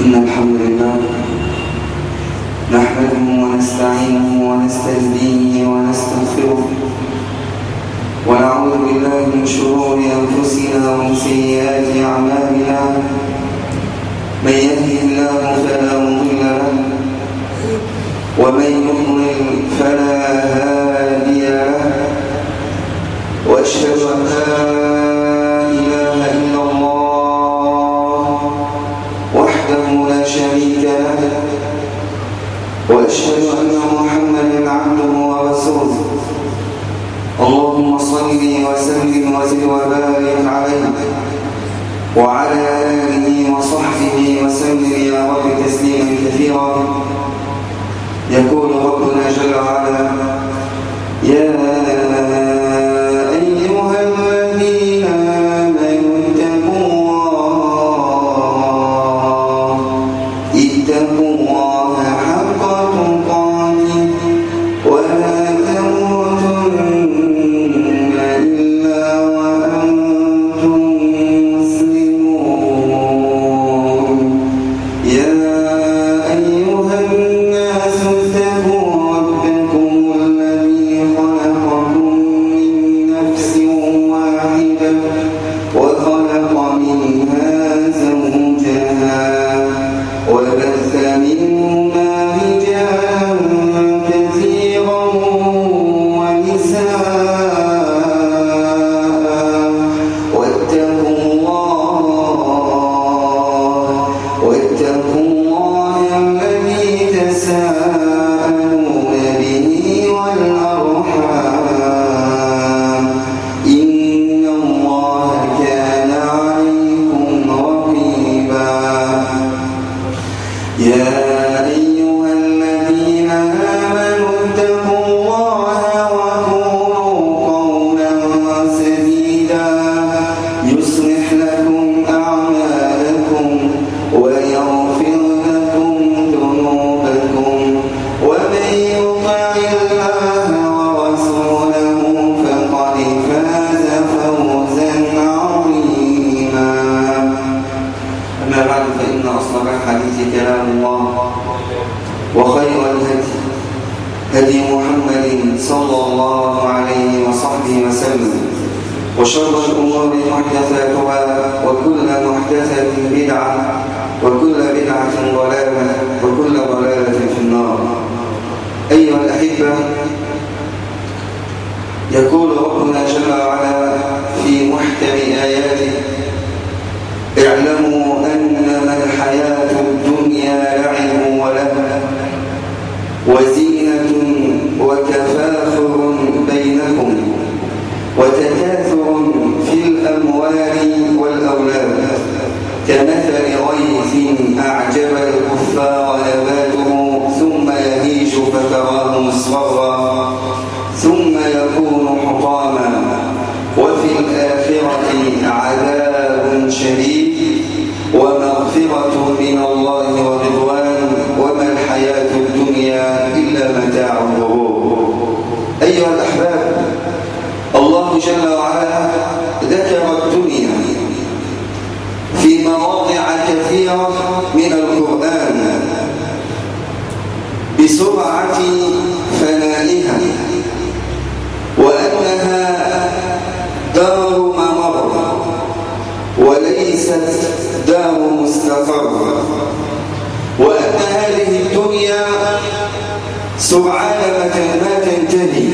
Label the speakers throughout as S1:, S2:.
S1: إن الحمد لله نحمده ونستعينه ونستهديه ونستغفره ونعوذ بالله من شرور أنفسنا ومن سيئات أعمالنا. من يهده الله فلا مضل له ومن يضلل فلا هادي له، وأشهد أن لا إله إلا الله وحده لا شريك له، وأشهد أن محمدا عبده ورسوله. اللهم صل وسلم وزد وبارك عليه وعلى آله وصحبه وسلم يا رب تسليما كثيرا. يقول ربنا جل وعلا: يا أيها الذين آمنوا اتقوا الله حق تقاته ولا تموتن إلا وأنتم مسلمون. يا أيها الناس اتقوا ربكم الذي خلقكم من نفس واحدة وخلق منها زوجها وبث منهما رجالا كثيرا ونساء، واتقوا الله الذي تساءلون به والأرحام، إن الله كان عليكم رقيبا. يا أيها الذين آمنوا اتقوا الله وقولوا قولا سديدا يصلح لكم أعمالكم ويغفر لكم ذنوبكم، ومن يطع الله ورسوله فقد فاز فوزا عظيما. أما بعد، فإن أصدق الحديث كلام الله، وخير الهدي هدي محمد صلى الله عليه وصحبه وسلم، وشر الأمور محدثاتها، وكل محدثة بدعة، وكل بدعة ضلالة، وكل ضلالة في النار. أيها الأحبة، يقول ربنا جل وعلا في محكم آياته: اعلموا أنما الحياة الدنيا لعب ولهو وزينة وتفاخر بينكم وتكاثر في الأموال والأولاد، كمثل غيث أعجب الكفار نباته ثم يهيج فتراه مصفرا ثم يكون حطاما، وفي الآخرة عذاب شديد ومغفرة من الله ورضوان، وما الحياة الدنيا إلا متاع الغرور. أيها الأحباب، الله جل وعلا ذكر الدنيا في مواضع كثيرة من القرآن بسرعة فنائها، وأنها دار ممر وليست دار مستقر، وأن هذه الدنيا سرعان ما تنتهي.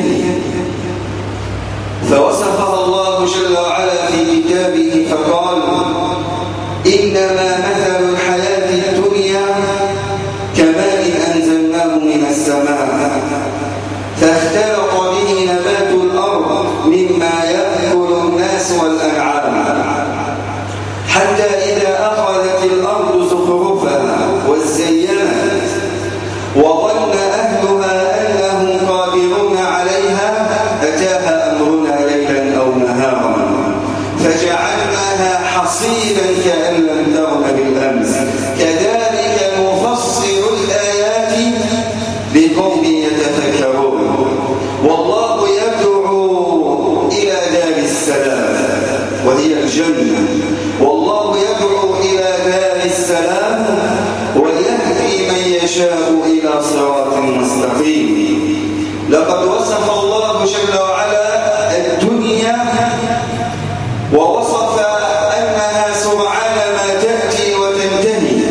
S1: فوصفها الله جل وعلا في كتابه فقال: إنما مثل الحياة الدنيا كماء أنزلناه من السماء فاختلط به نبات الأرض مما يأكل الناس والأنعام، حتى إذا أخذت الأرض زخرفها وزينت وظن أهلها أنهم قادرون عليها أتاها أمرنا ليلا أو نهارا فجعلناها حصيدا كأن لم تغن بالأمس، كذلك نفصل الآيات لقوم يتفكرون. والله يدعو إلى دار السلام وهي الجنة، والله يدعو إلى دار السلام يشاء إلى صراط مستقيم. لقد وصف الله جل وعلا الدنيا ووصف أنها سرعان ما تأتي وتنتهي،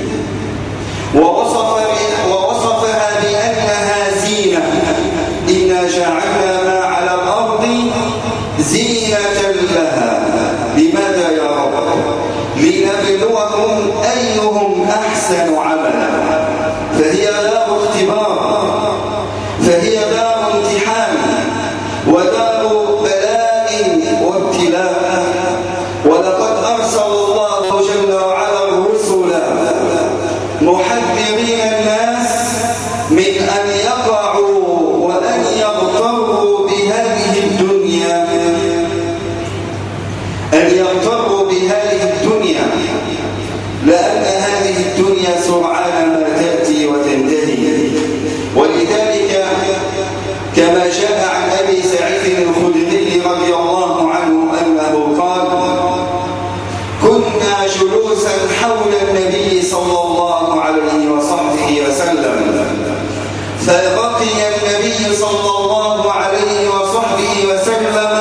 S1: ووصفها بأنها زينة. إنا جعلنا ما على الأرض زينة لها. لماذا يا رب؟ لنبلوهم أيهم أحسن عملا. فهي دار اختبار، فهي دار امتحان ودار بلاء وابتلاء. ولقد أرسل الله جل وعلا الرسل محذرين الناس من أن يقعوا وأن يغتروا بهذه الدنيا، أن يغتروا بهذه الدنيا، لأن هذه الدنيا سرعان ما تأتي وتنتهي. ولذلك كما جاء عن أبي سعيد الخدري رضي الله عنه أنه قال: كنا جلوسا حول النبي صلى الله عليه وصحبه وسلم، فلقي النبي صلى الله عليه وصحبه وسلم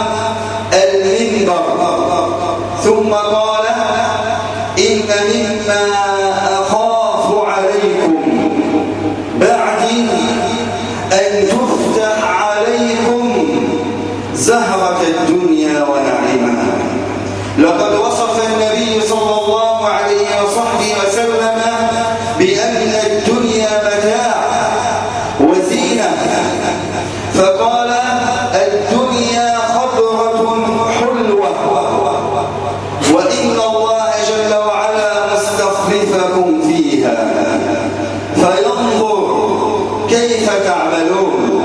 S1: المنبر، ثم قال: إن مما أخاف عليكم بعدي أن تفتح عليكم زهرة الدنيا ونعيمها. لقد وصف النبي صلى الله عليه وصحبه وسلم بأن الدنيا متاع وزينة، فقال: الدنيا خضرة حلوة، وإن الله جل وعلا مستخلفكم فيها فينظر كيف تعملون.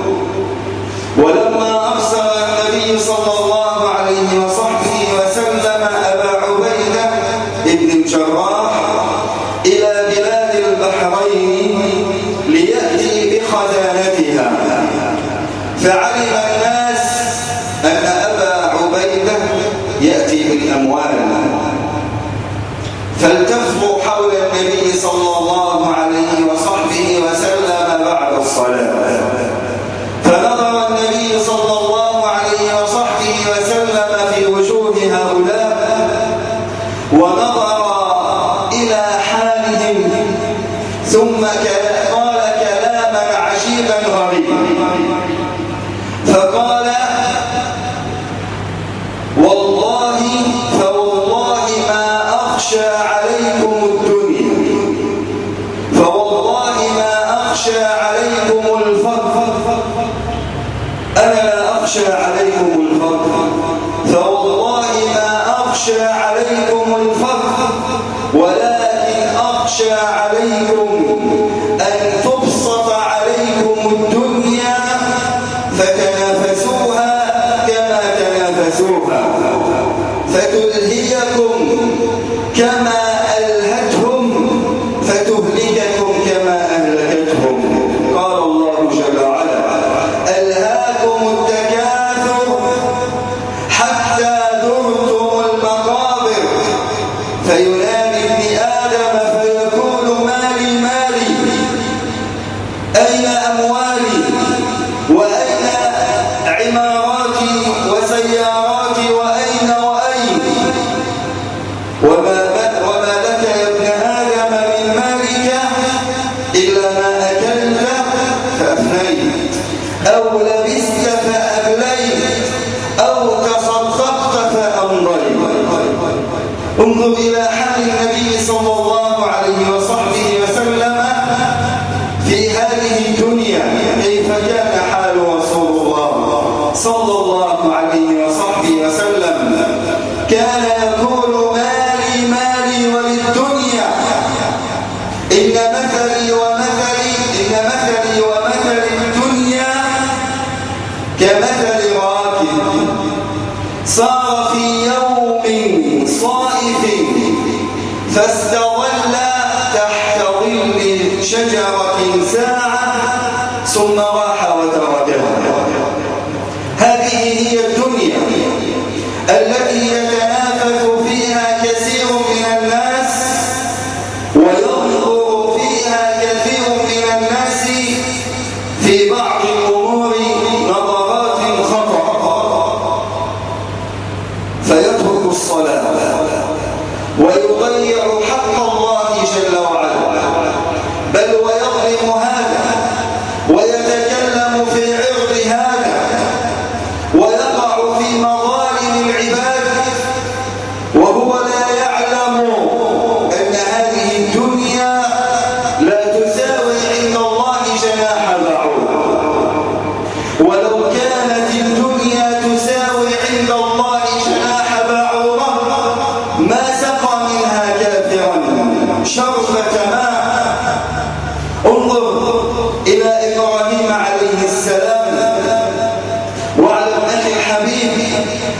S1: ولما أرسل النبي صلى الله عليه وصحبه وسلم أبا عبيدة بن الجراح إلى بلاد البحرين ليأتي بخزانتها، فعلم الناس أن أبا عبيدة يأتي بالأموال، فالتفوا حول النبي صلى الله عليه وصحبه وسلم بعد الصلاة، فنظر النبي صلى الله عليه وصحبه وسلم في وجوه هؤلاء ونظر إلى حالهم، ثم قال كلاما عجيبا غريبا، فقال: فوالله ما أخشى عليكم الدنيا، فوالله ما أخشى عليكم الفقر، أنا لا أخشى عليكم الفقر، فوالله ما أخشى عليكم الفقر، ولكن أخشى عليكم أن تبسط عليكم الدنيا فتنافسوها كما تنافسوها، فتلهيكم كما ألهتهم، فتهلككم كما أهلكتهم. قال الله جل وعلا: ألهاكم التكاثر حتى زرتم المقابر، فينادي ابن آدم فيقول: مالي مالي، أين أموالي، وأين عماراتي وسياراتي، وأين وما لك يا ابن آدم من مالك إلا ما أكلت فأفنيت، أو لبست فأبليت، أو تصدقت فأمضيت. انظر إلى حال النبي صلى الله عليه وصحبه وسلم في هذه الدنيا، كيف كان حال رسول الله صلى الله عليه وصحبه وسلم؟ كان يقول: مالي مالي وللدنيا، إن مثلي ومثل الدنيا كمثل راكب صار في يوم صائف فاستظل تحت ظل شجرة ساعة ثم راح وتركها. هذه هي الدنيا التي يتنافس فيها كثير من الناس وينظر فيها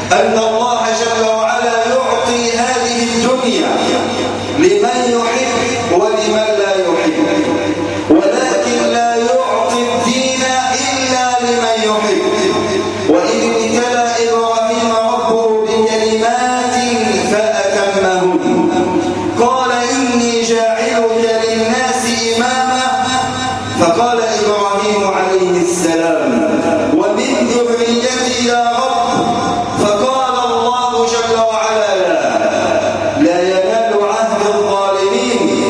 S1: أن الله جل وعلا يعطي هذه الدنيا لمن يحب ولمن لا يحب، ولكن لا يعطي الدين إلا لمن يحب. وإذ ابتلى إبراهيم ربه بكلمات فأتمهن قال إني جاعلك للناس إماما، فقال إبراهيم عليه السلام ومن ذريتي يا رب، فقال الله جل وعلا لا ينال عهد الظالمين.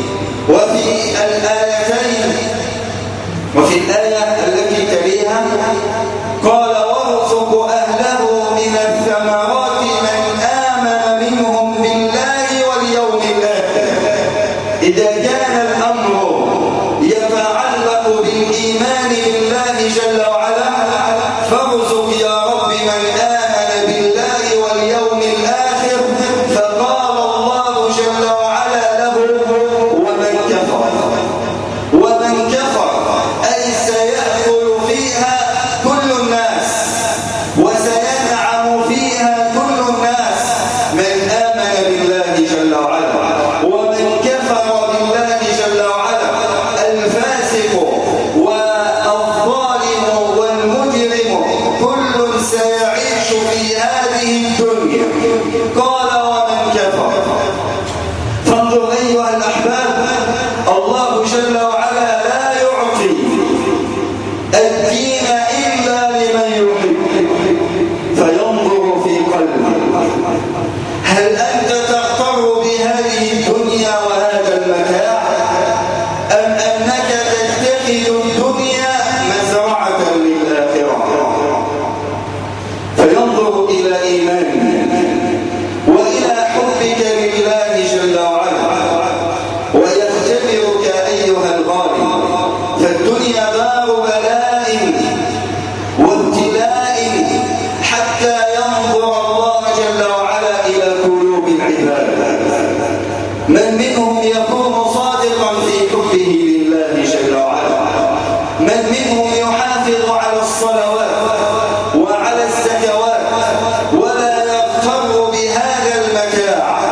S1: وفي الآية التي تليها قال وارزق أهله من الثمرات من آمن منهم بالله واليوم الآخر. إذا كان الأمر يتعلق بالإيمان بالله جل وعلا فارزق يا رب من آمن بالله واليوم الآخر، فقال الله جل وعلا له ومن كفر. ومن كفر أي سيأكل فيها كل الناس وسينعم فيها كل الناس من آمن بالله جل وعلا. ومن كفر بالله جل وعلا الفاسق والظالم والمجرم كل سيعيش في هذه الدنيا. قال ومن كفر. فانظر أيها الأحباب، الله جل وعلا لا يعطي الدين إلا لمن يحب، فينظر في قلبه هل أنت تغتر بهذه الدنيا وهذا المتاع، أم أنك تتخذ الدنيا مزرعة للآخرة. فينظر إلى إيمانك وإلى حبك لله جل وعلا ويختبرك أيها الغالي. فالدنيا دار بلاء وابتلاء حتى ينظر الله جل وعلا إلى قلوب العباد، من منهم يكون صادقا في حبه لله جل وعلا، من منهم يحافظ على الصلوات وعلى الزكوات ولا يغتر بهذا المتاع،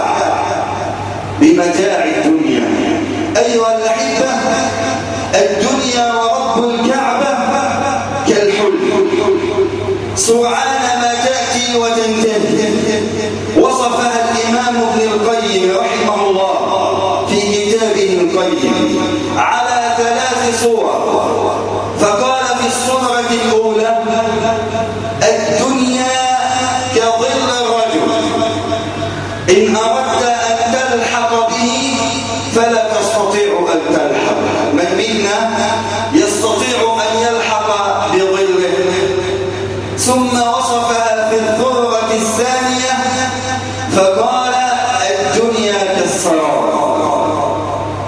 S1: بمتاع الدنيا. أيها الأحبة، الدنيا ورب الكعبة كالحلم سرعان ما تأتي وتنتهي. وصفها الإمام ابن القيم رحمه الله في كتابه القيم على 3 صور. فقال في الصورة الأولى الدنيا كظل الرجل إن أردت أن تلحق به فلا تستطيع أن تلحق. من منا يستطيع أن يلحق بظله؟ ثم وصفها في الذرة الثانية فقال الدنيا كالسراب.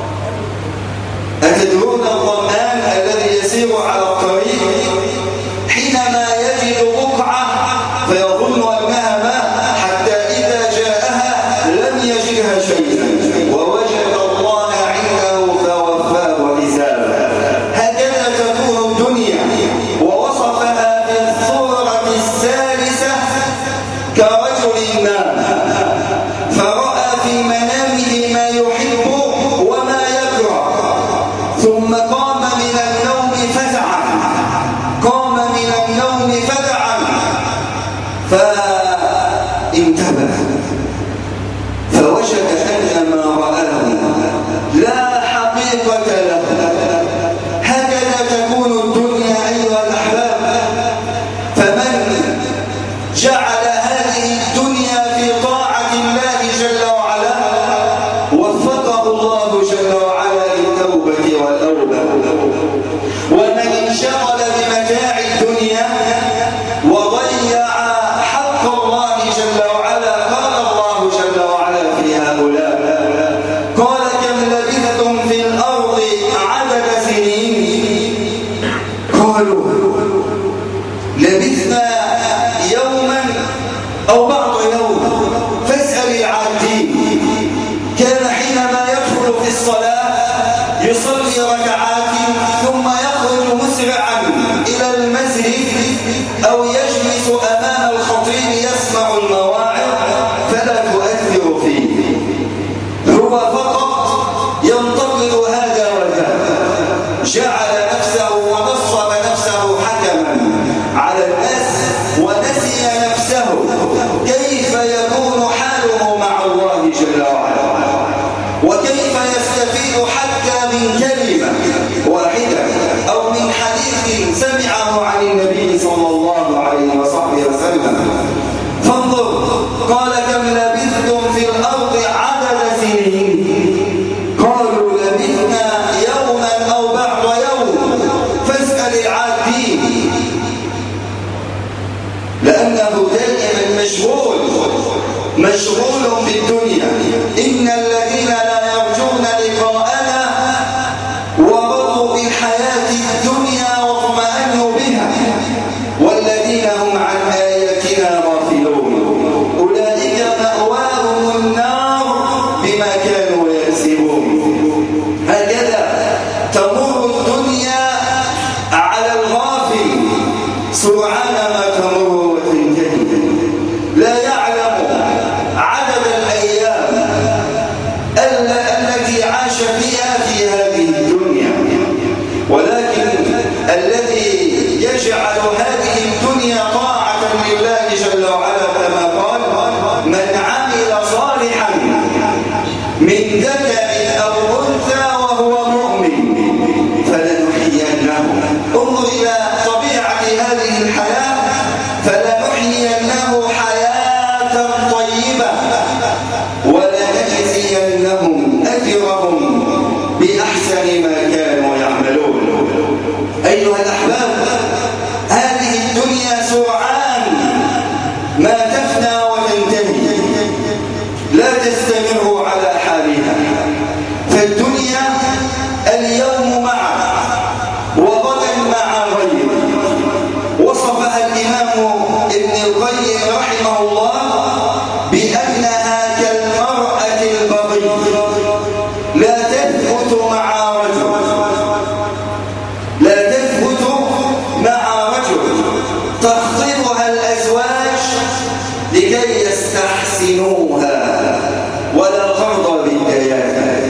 S1: أتدرون الظمآن الذي يسير على الطريق حينما يجد بقعة فيظن أنها ماء حتى إذا جاءها لم يجدها شيئا ووجد الله عنده فوفاه حسابه. هكذا تكون الدنيا. ووصفها في الصورة الثالثة كرجل نام فرأى في منامه ما يحب وما يكره ثم قام من النوم فزعا فانتبه فوجد أن ما رآه لا حقيقة له. هكذا تكون الدنيا أيها الأحباب. فمن جعل هذه الدنيا في طاعة الله جل وعلا وفقه الله جل وعلا للتوبة والأوبة. ومن انشغل بمتاع الدنيا وضيع حق الله جل وعلا قال الله جل وعلا في هؤلاء قال كم لبثتم في الأرض عدد سنين قالوا لبثنا يوما أو بعض يوم فاسأل العادين. كان حينما يدخل في الصلاة يصلي ركعات ثم يخرج مسرعا إلى المسجد أو يجلس أمام الخطيب يسمع المواعظ فلا تؤثر فيه، هو فقط ينتظر هذا وذاك، جعل نفسه ونصب نفسه حكما على الناس ونسي نفسه كيف يكون حاله مع الله جل وعلا، وكيف يستفيد حتى من كلمة واحدة أو من حديث سمعه عن النبي صلى الله عليه وصحبه وسلم. فانظر، قال كم لبثتم في الأرض عدد سنين؟ قالوا لبثنا يوما أو بعض يوم فاسأل العادين، لأنه دائما مشغول بالدنيا. إن الذين لا يرجون لقاءنا ورضوا بالحياة الدنيا واطمأنوا بها والذين هم عن آياتنا غافلون أولئك مأواهم النار بما كانوا يكسبون. هكذا تمر الدنيا على الغافل سرعان ما تمر وتنتهي، لا يعلم عدد الأيام التي عاش فيها في هذه الدنيا، ولكن الذي يجعل هذه الدنيا طاعة لله جل وعلا كما قال: من عمل صالحا من ذكر أو أنثى وهو مؤمن فلنحيينه. انظر إلى طبيعة هذه الحياة، فلنحيينه حياة طيبة ولنجزينهم أجرهم بأحسن ما كانوا يعملون. أيها الأحباب، هذه الدنيا سرعان ما تفنى وتنتهي، لا تستمر على حالها. فالدنيا اليوم معك وغدا مع غيرك. وصفها الإمام ابن القيم رحمه الله بأنها كالمرأة البغي، لا تثبت مع رجل تخطبها الأزواج لكي يستحسنوها ولا ترضى بالديانة.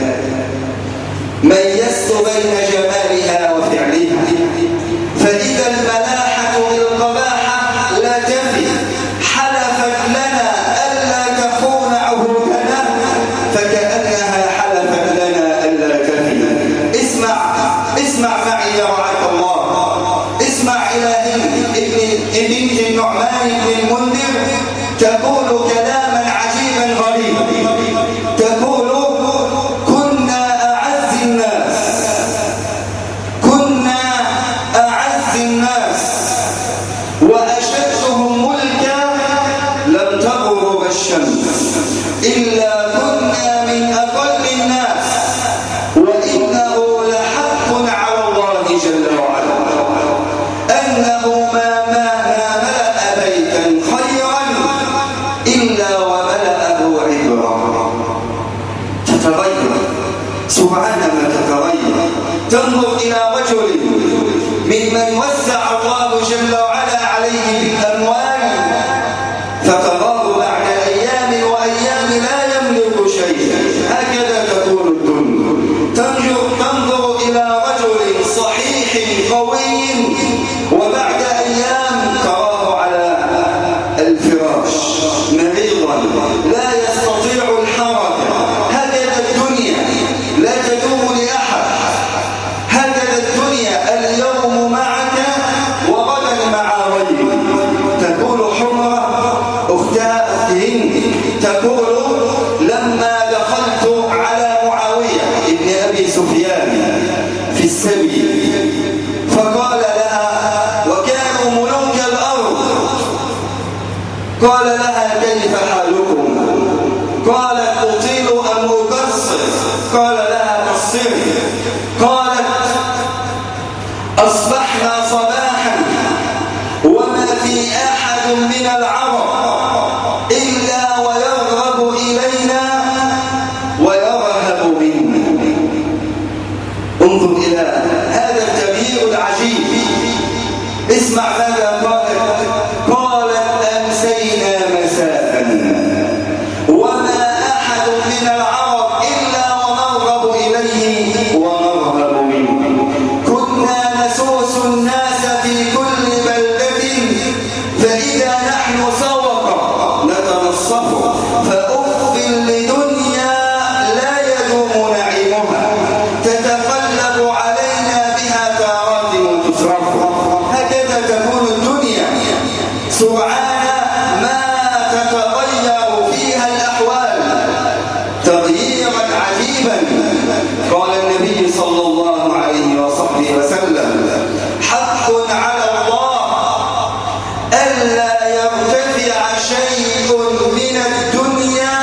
S1: ميزت بين جمالها وفعلها، فإذا الملاحة بالقباحة لا تفي، حلفت لنا ألا تخون عهودنا فكأنها حلفت لنا ألا تفي. اسمع معي يا رعاك الله، اسمع إلى هند بنت النعمان بن المنذر تقول كلاما عجيبا غريبا. تقول: كنا أعز الناس وأشدهم ملكا لم تغرب الشمس، إلا كنا من أقل الناس، وإنه لحق على الله جل وعلا أنه ما ملأ بيتا خيرا إلا وملأه عبرا. تتغير سرعان ما تتغير. تنظر إلى رجل ممن وسع الله جل وعلا عليه بالأموال، فتراه بعد أيام وأيام لا يملك شيئا. هكذا تكون الدنيا. تنظر إلى رجل صحيح قوي وبعد أيام تراه على الفراش مريضا لا يستطيع الحركة. هكذا الدنيا لا تدوم لأحد. هكذا الدنيا اليوم معك وغدا مع غيرك. تقول حمرة أختها هند تقول: لما دخلت على معاوية ابن أبي سفيان في السبي فقال لها، وكانوا ملوك الأرض، قال لها: كيف حالكم؟ قالت: أطيل أم أقصر؟ قال لها: قصري. قالت: أصبحنا صباحا وما في أحد من العرب إلا ويرغب إلينا ويرهب منا. انظر إلى هذا التغيير العجيب. اسمع ماذا قالت. قالت: أمسينا مساء المسوقة نتنصف فأف لدنيا لا يدوم نعيمها تتقلب علينا بها تارات وتصرف. هكذا تكون الدنيا سرعان ما تتغير فيها الأحوال تغييرا عجيبا. قال النبي صلى الله عليه وصحبه وسلم: حق على الله ألا يرتفع شيء من الدنيا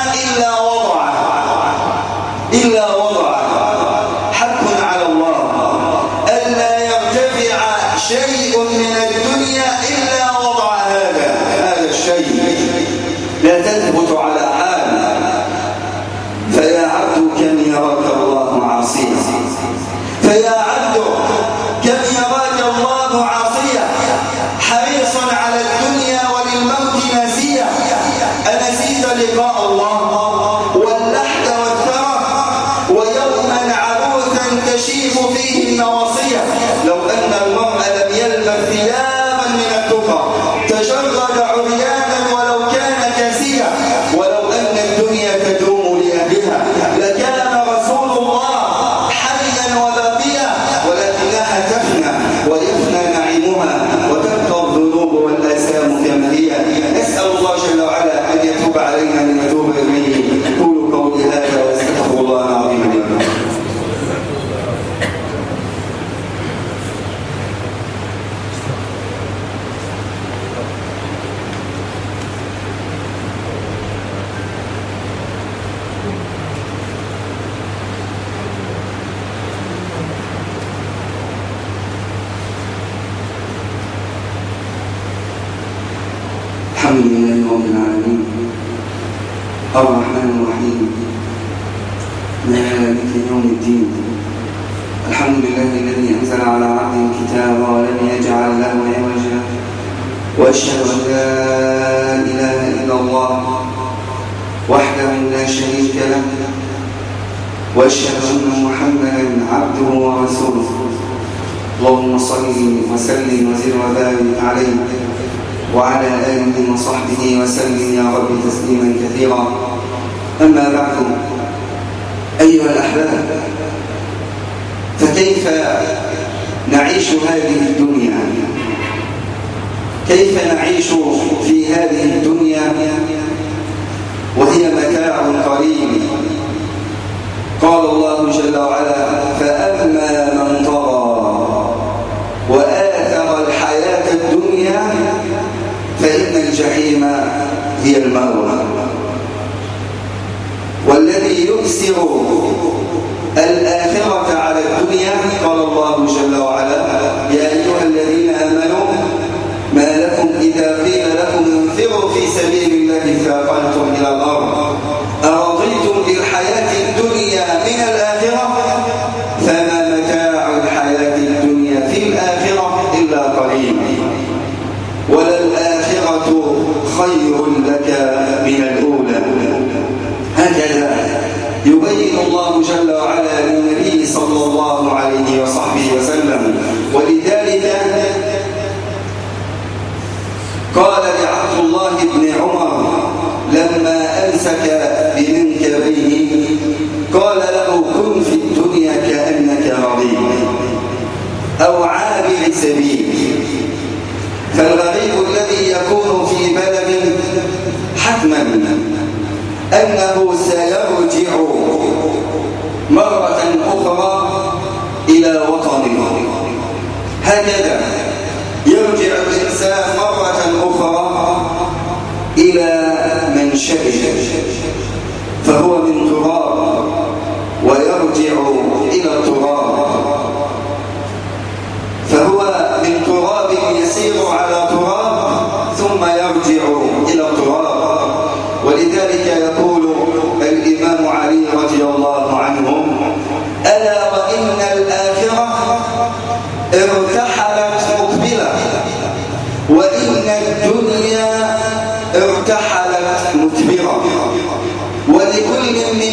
S1: إلا وضعه. حق على الله ألا يرتفع شيء من الدنيا إلا وضع هذا الشيء. لا تثبت على حال. فيا عبد كم يراك الله عاصيا، فيا عبد كم يراك الله عاصيا حريصا على الدنيا وللموت ناسيا. أنسيت لقاء الله واللحد والثرى ويوما عبوثا تشيب فيه النواصية؟ لو أن المرء لم يلبس ثيابا من التقى تجرد عريانا ولو كان كاسيا. ولو أن الدنيا تدوم لأهلها لكان رسول الله حيا وباقيا، ولكنها تفنى ويفنى نعيمها وتبقى الذنوب والآثام كما هي. نسأل الله جل وعلا أن يتوب علينا من يتوب إليه. قولوا قولي هذا واستغفر الله العظيم لي ولكم. الحمد لله رب العالمين الرحمن الرحيم مالك يوم الدين. الحمد لله الذي أنزل على عبده الكتاب ولم يجعل له عوجا، وأشهد أن لا إله إلا الله وحده لا شريك له، وأشهد أن محمدا عبده ورسوله. اللهم صل وسلم وزد وبارك عليه وعلى آله وصحبه وسلم يا رب تسليما كثيرا. أما بعد، أيها الأحباب، فكيف نعيش هذه الدنيا؟ كيف نعيش في هذه الدنيا وهي متاع قليل؟ قال الله جل وعلا: فأما من طغى وآثر الحياة الدنيا فإن الجحيم هي المأوى. والذي يؤثر الآخرة على الدنيا قال الله جل وعلا: يا أيها الذين آمنوا ما لكم إذا قيل لكم انفروا في سبيل الله ثاقلتم إلى الأرض أرضيتم بالحياة الدنيا من الآخرة فما متاع الحياة الدنيا في الآخرة إلا قليل وللآخرة خير لك من الأولى. هكذا يبين الله جل وعلا للنبي صلى الله عليه وصحبه وسلم. ولذلك قال لعبد الله بن عمر لما أمسك بمنكبيه قال له: كن في الدنيا كأنك غريب أو عابر سبيل. فالغريب الذي يكون في بلد حتما أنه سيرجع مرة أخرى إلى وطنه. هكذا يرجع الإنسان مرة أخرى إلى منشأه، فهو من تراب ويرجع إلى التراب، فهو من تراب يسير على تراب ثم يرجع إلى التراب. ولذلك يقول الإمام علي رضي الله عنه: ألا وإن الآخرة ارتحلت مقبلة وإن الدنيا ارتحلت مدبرة ولكل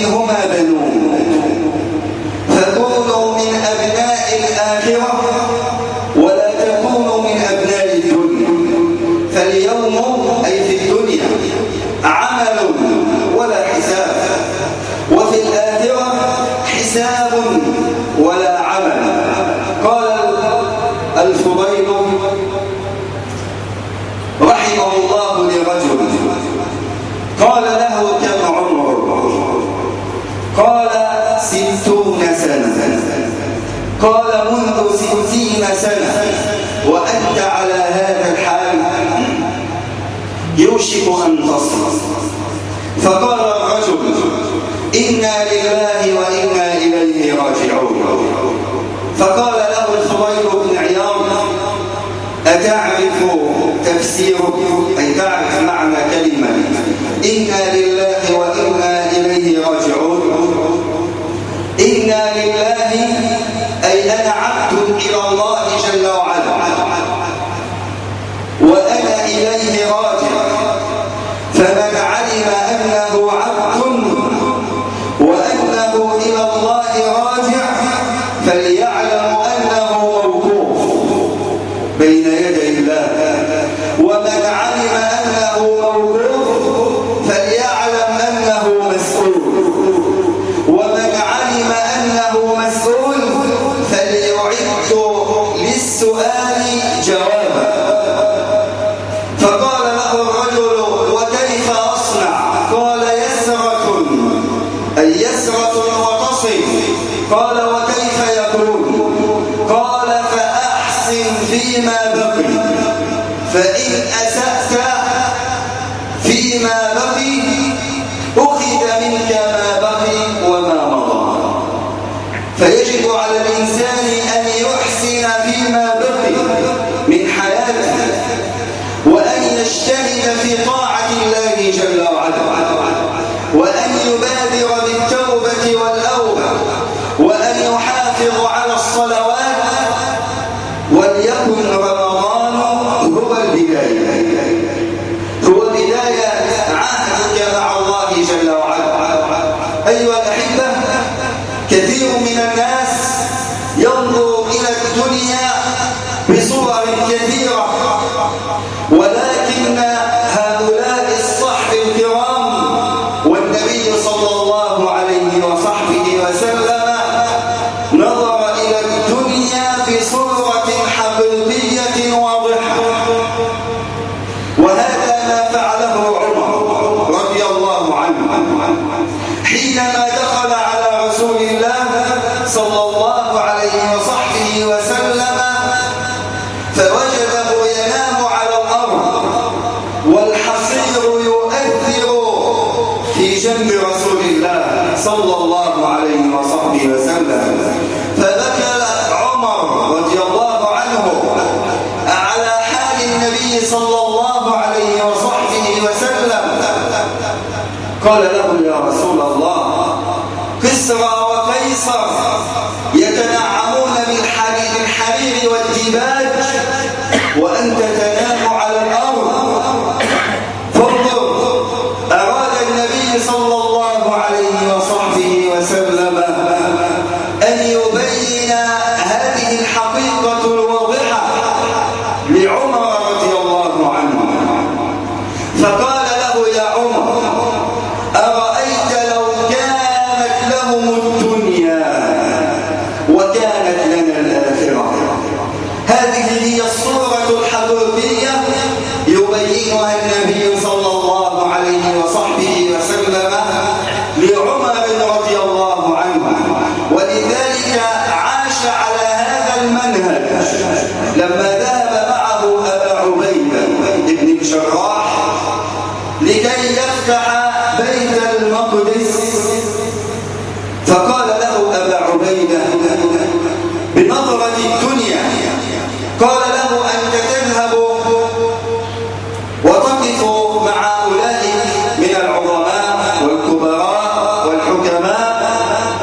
S1: اليوم أي في الدنيا عمل ولا حساب، وفي الآخرة حساب ولا عمل. قال الفضيل رحمه الله لرجل قال له كم عمرك؟ قال 60 سنة. قال منذ 60 سنة وأنت على هذا الحال يوشك أن تصل. فقال الرجل إنا لله وإنا إليه راجعون. فقال له الفضيل بن عياض أتعرف تفسيره، أي تعرف معنى كلمة إنا لله وإنا إليه راجعون؟ إنا لله أي أنا عبد إلى الله جل وعلا، وأنا إليه راجع. فمن علم أنه عبد وأنه إلى الله راجع فليعلم أنه موقوف بين يدي الله، ومن علم أنه موقوف فليعلم أنه مسؤول، ومن علم أنه مسؤول فليعد للسؤال جوابا. فقال له الرجل وكيف أصنع؟ قال يسرة، أي يسرة وتصل. قال وكيف يكون؟ قال فأحسن فيما بقي، فإن أسأت فيما بقي أخذ منك ما بقي وما مضى. فيجب على الإنسان أن يحسن فيما بقي من حياته، وأن يجتهد في طاعة الله جل وعلا، وأن يبادر بالتوبة والأوبة، وأن يحافظ على الصلوات، وليكن رمضان هو البداية، هو بداية عهدك مع الله جل وعلا. أيها الأحبة، كثير من الناس ينظر إلى الدنيا بصور كثيرة، ولكن هؤلاء الصحب الكرام والنبي صلى الله عليه وصحبه وسلم نظر إلى الدنيا بصورة حقيقية واضحة. وهذا ما فعله عمر رضي الله عنه حينما دخل على رسول الله صلى الله عليه وصحبه وسلم فوجده ينام على الأرض والحصير يؤثر في جنب رسول الله صلى الله عليه وصحبه وسلم. فبكى عمر رضي الله عنه على حال النبي صلى الله عليه وصحبه وسلم. قال له يا رسول الله كسرى وقيصر يتنعمون بالحرير والديباج وأنت تنام على الأرض. فانظر، أراد النبي صلى الله عليه وصحبه وسلم أن يبين هذه الحقيقة الواضحة لعمر رضي الله عنه. فقال له يا عمر أرأيت لو كانت لهم الدنيا وكانت لنا الآخرة؟ هذه هي الصورة الحقيقية يبينها النبي صلى الله عليه وصحبه وسلم لعمر رضي الله عنه. ولذلك عاش على هذا المنهج لما ذهب معه أبا عبيدة بن الجراح لكي يفتح بيت المقدس. فقال له أبا عبيدة بنظرة الدنيا، قال له أنت تذهب وتقف مع أولئك من العظماء والكبراء والحكماء،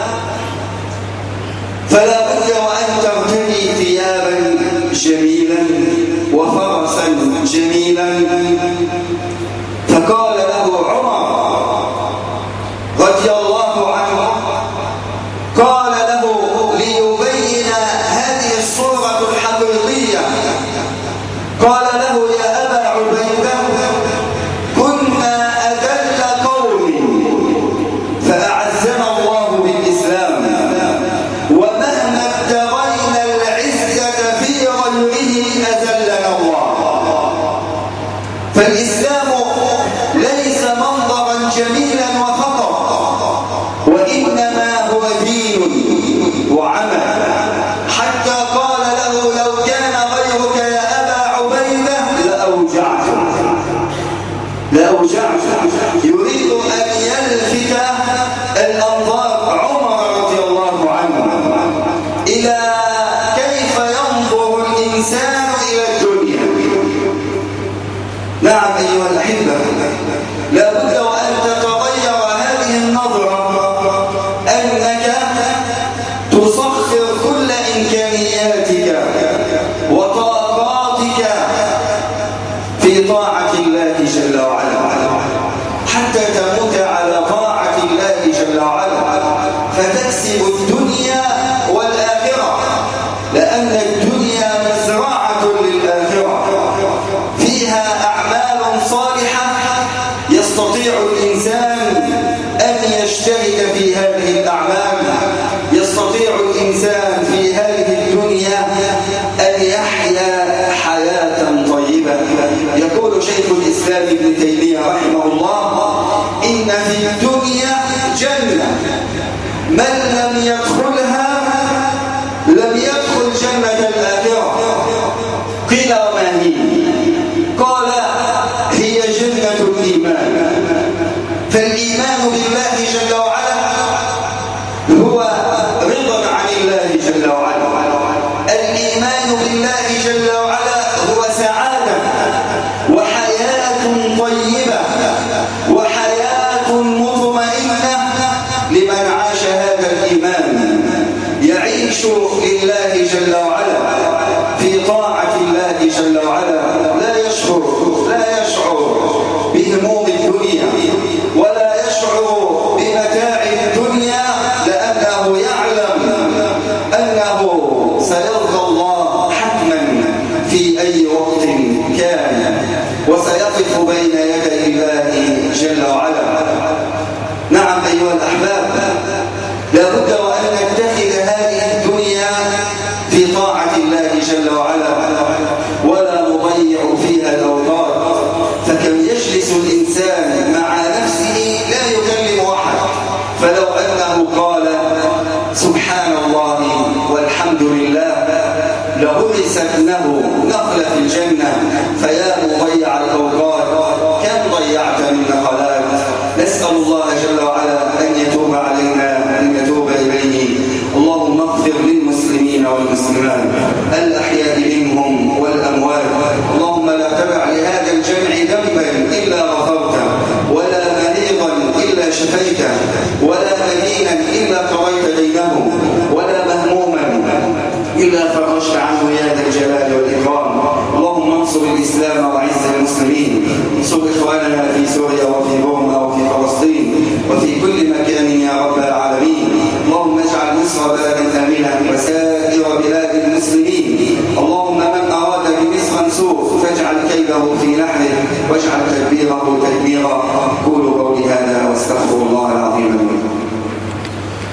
S1: فلا بد وأن ترتدي ثيابا جميلا وفرسا جميلا. فقال له عمر رضي الله عنه فالإسلام ليس منظرا جميلا وفقط، وإنما هو دين وعمل. حتى قال له لو كان غيرك يا أبا عبيدة لأوجعته. يريد أن يلفت الأنظار عمر رضي الله عنه إلى كيف ينظر الإنسان إلى الدنيا. نعم أيها الأحبة، لا بد وأن تتغير هذه النظرة، أنك تسخر كل إمكانياتك وطاقاتك في طاعة الله جل وعلا حتى تموت على طاعة الله جل وعلا، فتكسب الدنيا والآخرة، لأن الدنيا مزرعة للآخرة، فيها أعمال صالحة يستطيع الإنسان أن يجتهد في هذه الأعمال، يستطيع الإنسان في هذه الدنيا أن يحيا حياة طيبة. يقول شيخ الإسلام ابن تيمية رحمه الله: إن في الدنيا جنة من لم يدخلها لم يدخل جنة الآخرة. قيل وما هي؟ قال: هي جنة الإيمان. فالإيمان بالله جل وعلا هو رضا عن الله جل وعلا، الإيمان بالله جل وعلا هو سعادة وحياة طيبة وحياة مطمئنة لمن عاش هذا الإيمان، يعيش لله جل وعلا في طاعة الله جل وعلا، لا يشعر بهموم الدنيا ولا يشعر بمتاع الدنيا، لأنه يعلم أنه سيلقى الله حتما في أي وقت كان، وسيقف بين يدي الله جل وعلا. نعم أيها الأحباب، لا بد وأن نتخذ هذه الدنيا في طاعة الله جل وعلا، ولا نضيع فيها الأوقات. فكم يجلس الإنسان مع نفسه لا يكلم أحد، فلو أنه قال سبحان الله والحمد لله لغرست له نخلة في الجنة. فيا مضيع الأوقات، كم ضيعت من نخلات. نسأل الله جل وعلا أن يتوب علينا، أن يتوب إليه. اللهم اغفر للمسلمين والمسلمات الأحياء منهم والأموات. اللهم لا تدع لهذا الجمع ذنبا إلا غفرته، ولا مريضا إلا شفيته، ولا مدينا إلا قضيت دينه، ولا مهموما إلا فرجت عنه يا ذا الجلال والإكرام. اللهم انصر الإسلام وعز المسلمين، انصر إخواننا في سوريا وفي بورما وفي فلسطين وفي كل مكان يا رب العالمين. اللهم اجعل مصر بلدا آمنا وسائر بلاد المسلمين. اللهم من أراد بمصر سوء فاجعل كيده في نحره واجعل تدبيره تدميرا. قولوا قولي هذا واستغفر الله